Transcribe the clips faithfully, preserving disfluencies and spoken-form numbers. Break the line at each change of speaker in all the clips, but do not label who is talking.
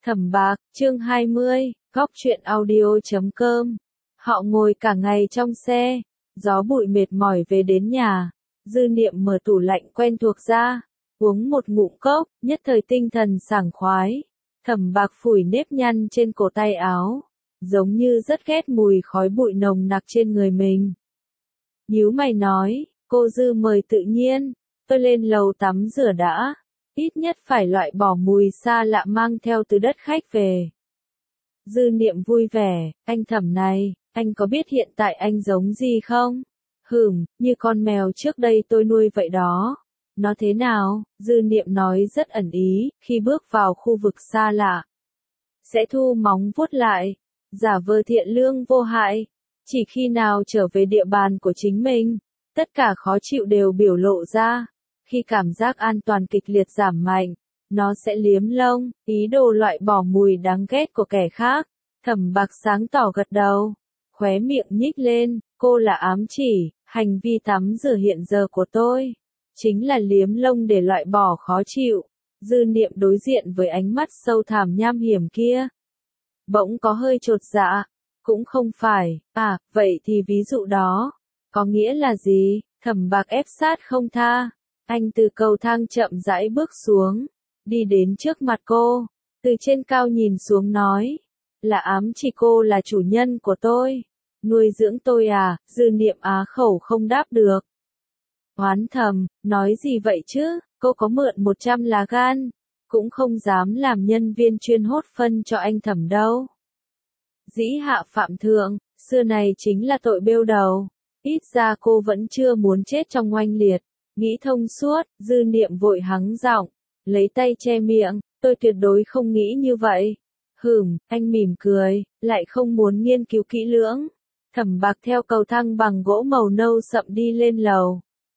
Thẩm Bạc, chương hai mươi, góc truyện audio chấm com. Họ ngồi cả ngày trong xe, gió bụi mệt mỏi về đến nhà, Dư Niệm mở tủ lạnh quen thuộc ra, uống một ngụm cốc, nhất thời tinh thần sảng khoái. Thẩm Bạc phủi nếp nhăn trên cổ tay áo, giống như rất ghét mùi khói bụi nồng nặc trên người mình. Nhíu mày nói, cô Dư mời tự nhiên, tôi lên lầu tắm rửa đã. Ít nhất phải loại bỏ mùi xa lạ mang theo từ đất khách về. Dư Niệm vui vẻ, anh Thẩm này, anh có biết hiện tại anh giống gì không? Hửm, như con mèo trước đây tôi nuôi vậy đó. Nó thế nào? Dư Niệm nói rất ẩn ý, khi bước vào khu vực xa lạ. Sẽ thu móng vuốt lại, giả vờ thiện lương vô hại. Chỉ khi nào trở về địa bàn của chính mình, tất cả khó chịu đều biểu lộ ra. Khi cảm giác an toàn kịch liệt giảm mạnh, nó sẽ liếm lông, ý đồ loại bỏ mùi đáng ghét của kẻ khác. Thẩm Bạc sáng tỏ gật đầu, khóe miệng nhích lên, cô là ám chỉ, hành vi tắm rửa hiện giờ của tôi, chính là liếm lông để loại bỏ khó chịu. Dư Niệm đối diện với ánh mắt sâu thẳm nham hiểm kia. Bỗng có hơi chột dạ, cũng không phải, à, vậy thì ví dụ đó, có nghĩa là gì? Thẩm Bạc ép sát không tha. Anh từ cầu thang chậm rãi bước xuống, đi đến trước mặt cô, từ trên cao nhìn xuống nói, là ám chỉ cô là chủ nhân của tôi, nuôi dưỡng tôi à? Dư Niệm á khẩu không đáp được. Oán thầm, nói gì vậy chứ, cô có mượn một trăm lá gan, cũng không dám làm nhân viên chuyên hốt phân cho anh Thẩm đâu. Dĩ hạ phạm thượng, xưa này chính là tội bêu đầu, ít ra cô vẫn chưa muốn chết trong oanh liệt. Nghĩ thông suốt, Dư Niệm vội hắng giọng, lấy tay che miệng, tôi tuyệt đối không nghĩ như vậy. Hửm, anh mỉm cười, lại không muốn nghiên cứu kỹ lưỡng. Thẩm Bạc theo cầu thang bằng gỗ màu nâu sậm đi lên lầu.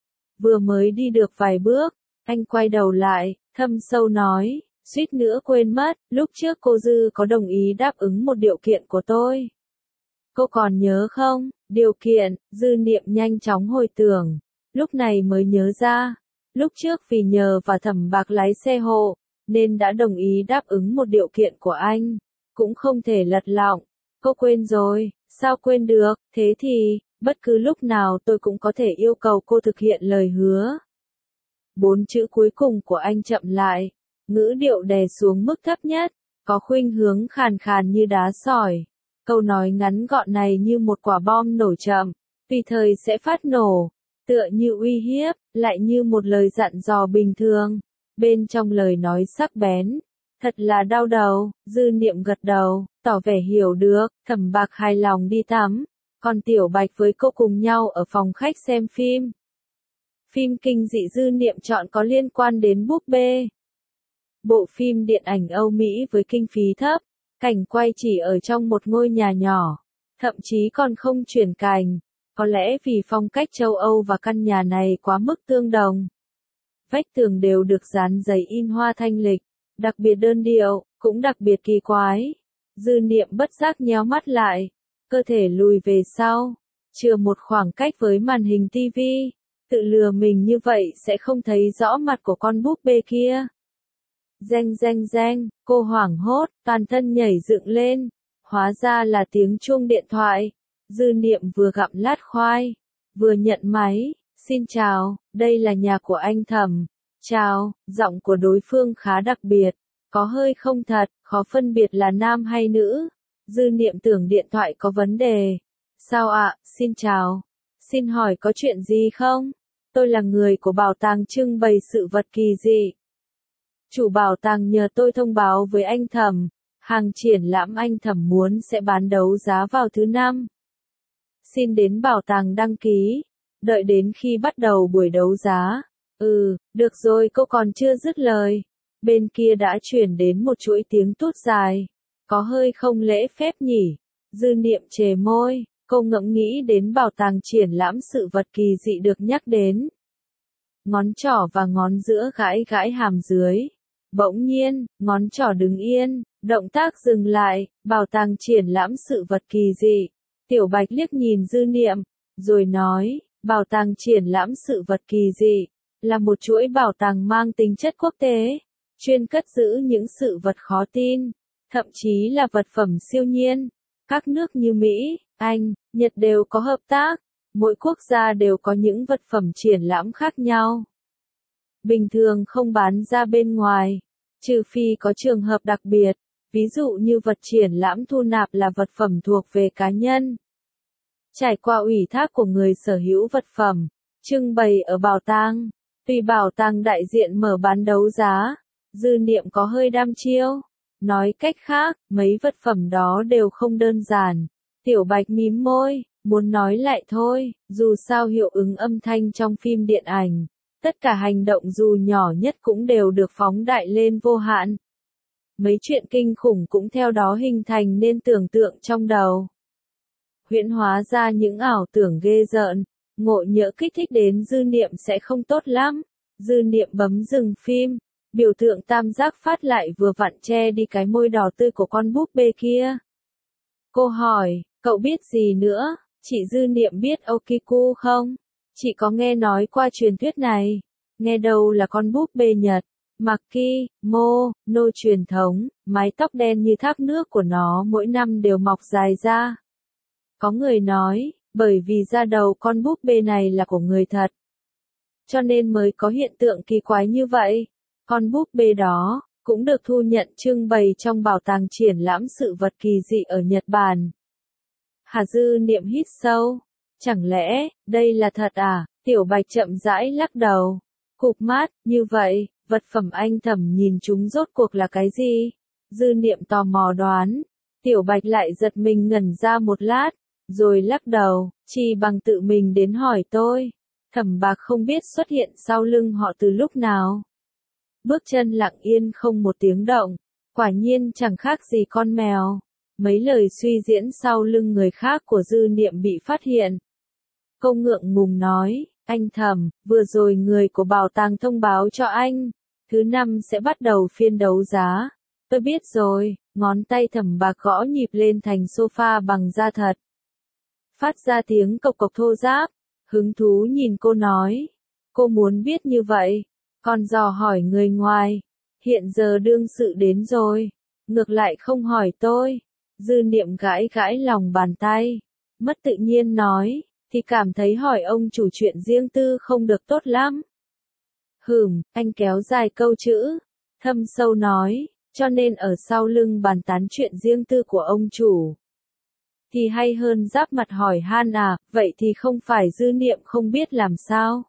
Vừa mới đi được vài bước, anh quay đầu lại, thâm sâu nói, suýt nữa quên mất, lúc trước cô Dư có đồng ý đáp ứng một điều kiện của tôi. Cô còn nhớ không? Điều kiện? Dư Niệm nhanh chóng hồi tưởng. Lúc này mới nhớ ra, lúc trước vì nhờ và Thẩm Bạc lái xe hộ, nên đã đồng ý đáp ứng một điều kiện của anh, cũng không thể lật lọng. Cô quên rồi, sao quên được, thế thì, bất cứ lúc nào tôi cũng có thể yêu cầu cô thực hiện lời hứa. Bốn chữ cuối cùng của anh chậm lại, ngữ điệu đè xuống mức thấp nhất, có khuynh hướng khàn khàn như đá sỏi. Câu nói ngắn gọn này như một quả bom nổ chậm, tùy thời sẽ phát nổ. Tựa như uy hiếp, lại như một lời dặn dò bình thường, bên trong lời nói sắc bén, thật là đau đầu. Dư Niệm gật đầu, tỏ vẻ hiểu được. Thẩm Bạc hài lòng đi tắm, còn Tiểu Bạch với cô cùng nhau ở phòng khách xem phim. Phim kinh dị Dư Niệm chọn có liên quan đến búp bê. Bộ phim điện ảnh Âu Mỹ với kinh phí thấp, cảnh quay chỉ ở trong một ngôi nhà nhỏ, thậm chí còn không chuyển cảnh. Có lẽ vì phong cách châu Âu và căn nhà này quá mức tương đồng. Vách tường đều được dán giấy in hoa thanh lịch, đặc biệt đơn điệu, cũng đặc biệt kỳ quái. Dư Niệm bất giác nhéo mắt lại, cơ thể lùi về sau, chừa một khoảng cách với màn hình tivi, tự lừa mình như vậy sẽ không thấy rõ mặt của con búp bê kia. Reng reng reng, cô hoảng hốt, toàn thân nhảy dựng lên, hóa ra là tiếng chuông điện thoại. Dư Niệm vừa gặm lát khoai, vừa nhận máy, xin chào, đây là nhà của anh Thẩm. Chào, giọng của đối phương khá đặc biệt, có hơi không thật, khó phân biệt là nam hay nữ. Dư Niệm tưởng điện thoại có vấn đề. Sao ạ, xin chào, xin hỏi có chuyện gì không? Tôi là người của bảo tàng trưng bày sự vật kỳ dị. Chủ bảo tàng nhờ tôi thông báo với anh Thẩm, hàng triển lãm anh Thẩm muốn sẽ bán đấu giá vào thứ năm. Xin đến bảo tàng đăng ký, đợi đến khi bắt đầu buổi đấu giá. Ừ, được rồi, cô còn chưa dứt lời. Bên kia đã chuyển đến một chuỗi tiếng tút dài, có hơi không lễ phép nhỉ. Dư Niệm chề môi, cô ngẫm nghĩ đến bảo tàng triển lãm sự vật kỳ dị được nhắc đến. Ngón trỏ và ngón giữa gãi gãi hàm dưới. Bỗng nhiên, ngón trỏ đứng yên, động tác dừng lại, bảo tàng triển lãm sự vật kỳ dị. Tiểu Bạch liếc nhìn Dư Niệm, rồi nói, bảo tàng triển lãm sự vật kỳ dị, là một chuỗi bảo tàng mang tính chất quốc tế, chuyên cất giữ những sự vật khó tin, thậm chí là vật phẩm siêu nhiên. Các nước như Mỹ, Anh, Nhật đều có hợp tác, mỗi quốc gia đều có những vật phẩm triển lãm khác nhau. Bình thường không bán ra bên ngoài, trừ phi có trường hợp đặc biệt, ví dụ như vật triển lãm thu nạp là vật phẩm thuộc về cá nhân. Trải qua ủy thác của người sở hữu vật phẩm, trưng bày ở bảo tàng, tùy bảo tàng đại diện mở bán đấu giá, Dư Niệm có hơi đăm chiêu. Nói cách khác, mấy vật phẩm đó đều không đơn giản. Tiểu Bạch mím môi, muốn nói lại thôi, dù sao hiệu ứng âm thanh trong phim điện ảnh, tất cả hành động dù nhỏ nhất cũng đều được phóng đại lên vô hạn. Mấy chuyện kinh khủng cũng theo đó hình thành nên tưởng tượng trong đầu. Huyễn hóa ra những ảo tưởng ghê rợn, ngộ nhỡ kích thích đến Dư Niệm sẽ không tốt lắm. Dư Niệm bấm dừng phim, biểu tượng tam giác phát lại vừa vặn che đi cái môi đỏ tươi của con búp bê kia. Cô hỏi, cậu biết gì nữa? Chị Dư Niệm biết Okiku không? Chị có nghe nói qua truyền thuyết này. Nghe đâu là con búp bê Nhật, Maki, Mo, nô truyền thống, mái tóc đen như thác nước của nó mỗi năm đều mọc dài ra. Có người nói, bởi vì da đầu con búp bê này là của người thật, cho nên mới có hiện tượng kỳ quái như vậy. Con búp bê đó cũng được thu nhận trưng bày trong bảo tàng triển lãm sự vật kỳ dị ở Nhật Bản. Hà Dư Niệm hít sâu. Chẳng lẽ, đây là thật à? Tiểu Bạch chậm rãi lắc đầu. Cụp mắt, như vậy, vật phẩm anh thầm nhìn chúng rốt cuộc là cái gì? Dư Niệm tò mò đoán. Tiểu Bạch lại giật mình ngẩn ra một lát, rồi lắc đầu, chỉ bằng tự mình đến hỏi tôi. Thẩm Bạc không biết xuất hiện sau lưng họ từ lúc nào. Bước chân lặng yên không một tiếng động, quả nhiên chẳng khác gì con mèo. Mấy lời suy diễn sau lưng người khác của Dư Niệm bị phát hiện. Cô ngượng ngùng nói, anh Thẩm, vừa rồi người của bảo tàng thông báo cho anh, thứ năm sẽ bắt đầu phiên đấu giá. Tôi biết rồi, ngón tay Thẩm Bạc gõ nhịp lên thành sofa bằng da thật. Phát ra tiếng cộc cộc thô ráp, hứng thú nhìn cô nói. Cô muốn biết như vậy, còn dò hỏi người ngoài. Hiện giờ đương sự đến rồi, ngược lại không hỏi tôi. Dư Niệm gãi gãi lòng bàn tay, mất tự nhiên nói, thì cảm thấy hỏi ông chủ chuyện riêng tư không được tốt lắm. Hừm, anh kéo dài câu chữ, thâm sâu nói, cho nên ở sau lưng bàn tán chuyện riêng tư của ông chủ. Thì hay hơn giáp mặt hỏi han à, vậy thì không phải Dư Niệm không biết làm sao.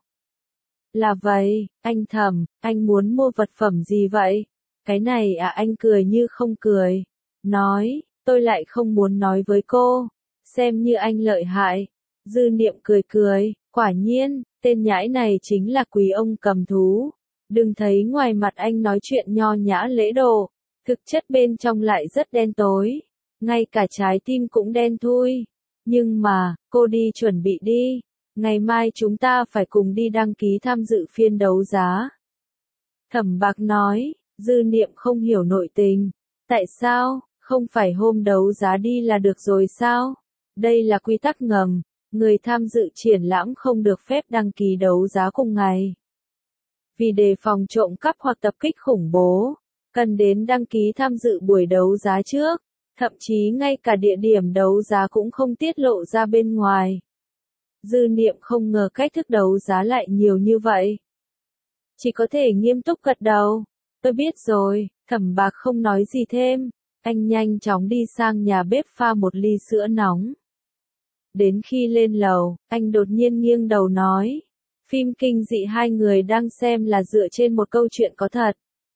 Là vậy, anh Thẩm, anh muốn mua vật phẩm gì vậy? Cái này à, anh cười như không cười. Nói, tôi lại không muốn nói với cô. Xem như anh lợi hại. Dư Niệm cười cười, quả nhiên, tên nhãi này chính là Quý ông cầm thú. Đừng thấy ngoài mặt anh nói chuyện nho nhã lễ độ, thực chất bên trong lại rất đen tối. Ngay cả trái tim cũng đen thui. Nhưng mà, cô đi chuẩn bị đi. Ngày mai chúng ta phải cùng đi đăng ký tham dự phiên đấu giá. Thẩm Bạc nói, Dư Niệm không hiểu nội tình. Tại sao, không phải hôm đấu giá đi là được rồi sao? Đây là quy tắc ngầm, người tham dự triển lãm không được phép đăng ký đấu giá cùng ngày. Vì đề phòng trộm cắp hoặc tập kích khủng bố, cần đến đăng ký tham dự buổi đấu giá trước, thậm chí ngay cả địa điểm đấu giá cũng không tiết lộ ra bên ngoài. Dư Niệm không ngờ cách thức đấu giá lại nhiều như vậy. Chỉ có thể nghiêm túc gật đầu. Tôi biết rồi, Thẩm Bạc không nói gì thêm. Anh nhanh chóng đi sang nhà bếp pha một ly sữa nóng. Đến khi lên lầu, anh đột nhiên nghiêng đầu nói. Phim kinh dị hai người đang xem là dựa trên một câu chuyện có thật.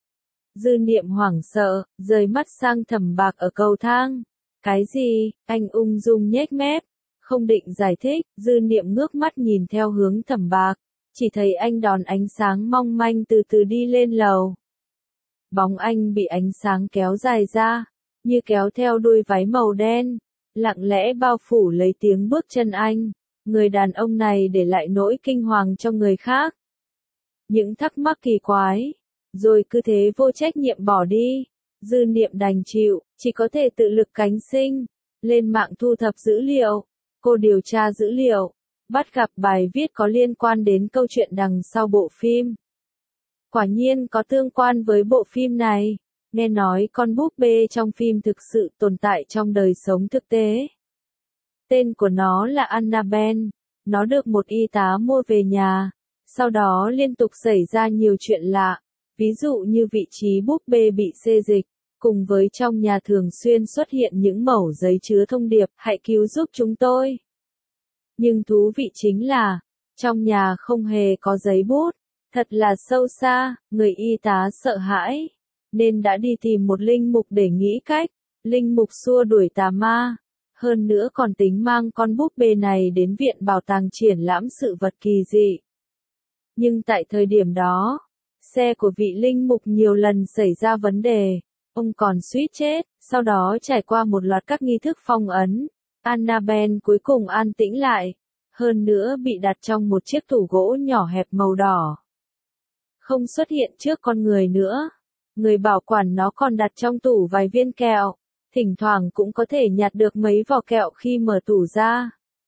Dư Niệm hoảng sợ, rời mắt sang Thẩm Bạc ở cầu thang. Cái gì? Anh ung dung nhếch mép. Không định giải thích, Dư Niệm ngước mắt nhìn theo hướng Thẩm Bạc. Chỉ thấy anh đón ánh sáng mong manh từ từ đi lên lầu. Bóng anh bị ánh sáng kéo dài ra, như kéo theo đuôi váy màu đen, lặng lẽ bao phủ lấy tiếng bước chân anh. Người đàn ông này để lại nỗi kinh hoàng cho người khác. Những thắc mắc kỳ quái, rồi cứ thế vô trách nhiệm bỏ đi. Dư Niệm đành chịu, chỉ có thể tự lực cánh sinh, lên mạng thu thập dữ liệu. Cô điều tra dữ liệu, bắt gặp bài viết có liên quan đến câu chuyện đằng sau bộ phim. Quả nhiên có tương quan với bộ phim này. Nghe nói con búp bê trong phim thực sự tồn tại trong đời sống thực tế. Tên của nó là Annabelle, nó được một y tá mua về nhà, sau đó liên tục xảy ra nhiều chuyện lạ, ví dụ như vị trí búp bê bị xê dịch, cùng với trong nhà thường xuyên xuất hiện những mẩu giấy chứa thông điệp, hãy cứu giúp chúng tôi. Nhưng thú vị chính là, trong nhà không hề có giấy bút, thật là sâu xa, người y tá sợ hãi, nên đã đi tìm một linh mục để nghĩ cách, linh mục xua đuổi tà ma, hơn nữa còn tính mang con búp bê này đến viện bảo tàng triển lãm sự vật kỳ dị. Nhưng tại thời điểm đó, xe của vị linh mục nhiều lần xảy ra vấn đề, ông còn suýt chết, sau đó trải qua một loạt các nghi thức phong ấn, Annabelle cuối cùng an tĩnh lại, hơn nữa bị đặt trong một chiếc tủ gỗ nhỏ hẹp màu đỏ. Không xuất hiện trước con người nữa, người bảo quản nó còn đặt trong tủ vài viên kẹo, thỉnh thoảng cũng có thể nhặt được mấy vỏ kẹo khi mở tủ ra.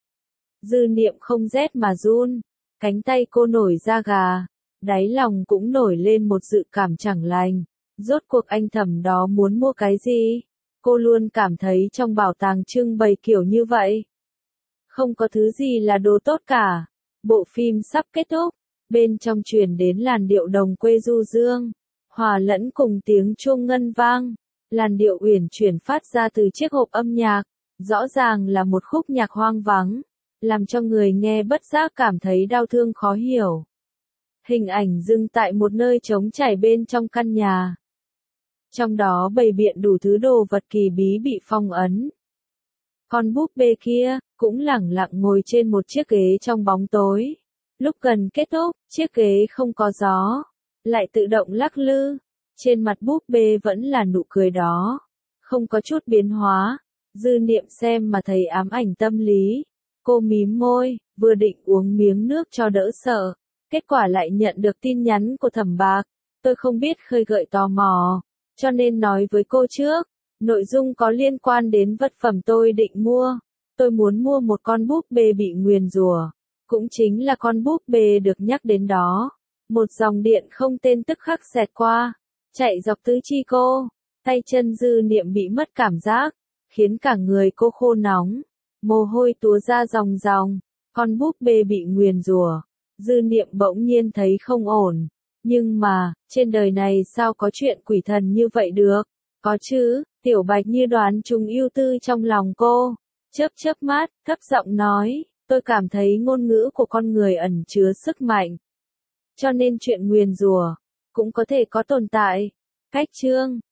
Dư niệm không rét mà run, cánh tay cô nổi da gà, đáy lòng cũng nổi lên một dự cảm chẳng lành. Rốt cuộc anh thẩm đó muốn mua cái gì? Cô luôn cảm thấy trong bảo tàng trưng bày kiểu như vậy, không có thứ gì là đồ tốt cả. Bộ phim sắp kết thúc, bên trong truyền đến làn điệu đồng quê du dương, hòa lẫn cùng tiếng chuông ngân vang. Làn điệu uyển chuyển phát ra từ chiếc hộp âm nhạc, rõ ràng là một khúc nhạc hoang vắng, làm cho người nghe bất giác cảm thấy đau thương khó hiểu. Hình ảnh dừng tại một nơi trống trải bên trong căn nhà. Trong đó bày biện đủ thứ đồ vật kỳ bí bị phong ấn. Con búp bê kia, cũng lẳng lặng ngồi trên một chiếc ghế trong bóng tối. Lúc gần kết thúc, chiếc ghế không có gió, lại tự động lắc lư. Trên mặt búp bê vẫn là nụ cười đó, không có chút biến hóa. Dư niệm xem mà thấy ám ảnh tâm lý. Cô mím môi, vừa định uống miếng nước cho đỡ sợ. Kết quả lại nhận được tin nhắn của Thẩm Bạc. Tôi không biết khơi gợi tò mò, cho nên nói với cô trước. Nội dung có liên quan đến vật phẩm tôi định mua. Tôi muốn mua một con búp bê bị nguyền rủa, cũng chính là con búp bê được nhắc đến đó. Một dòng điện không tên tức khắc xẹt qua, chạy dọc tứ chi cô, tay chân dư niệm bị mất cảm giác, khiến cả người cô khô nóng, mồ hôi túa ra ròng ròng. Con búp bê bị nguyền rủa, dư niệm bỗng nhiên thấy không ổn. Nhưng mà, trên đời này sao có chuyện quỷ thần như vậy được? Có chứ, Tiểu Bạch như đoán trúng ưu tư trong lòng cô, chớp chớp mắt, thấp giọng nói, tôi cảm thấy ngôn ngữ của con người ẩn chứa sức mạnh. Cho nên chuyện nguyền rủa cũng có thể có tồn tại. Cách chương